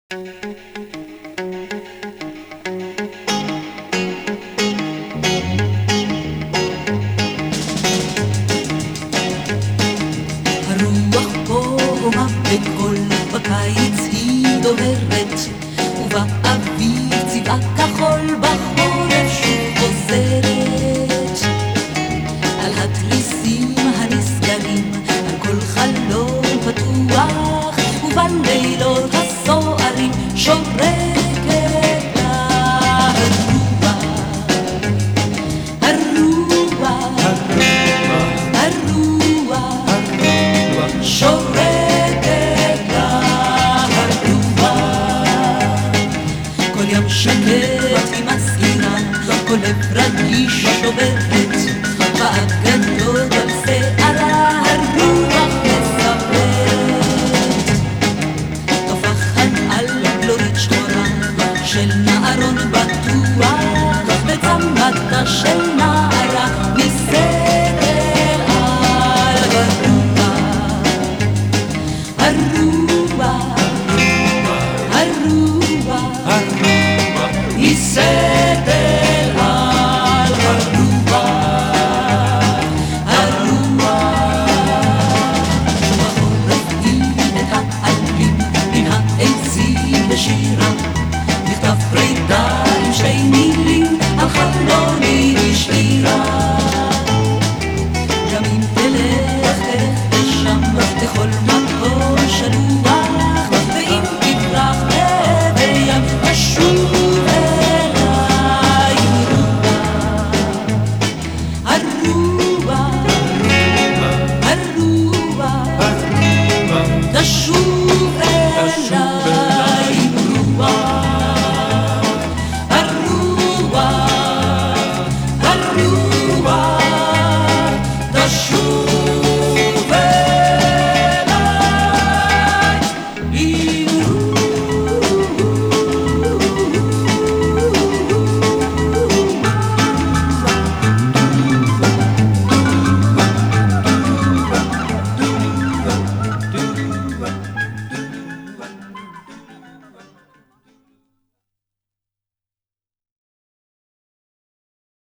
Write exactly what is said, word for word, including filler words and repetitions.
הרוח פה בקול, בקיץ היא דוהרת, ובאביב צבעה כחול, בחורף שוב חוזרת. על התריסים הנסגרים, על כל חלון פתוח, ובלילות הסוערים שורקת לה הרוח, הרוח, הרוח, שורקת לה הרוח. כל ים שקט היא מזהירה, כל לב רגיש שוברת, באגדות על שערה הרוח מספרת, טופחת על בלורית שחורה של